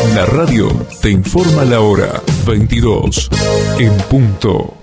La radio te informa la hora 22 en punto.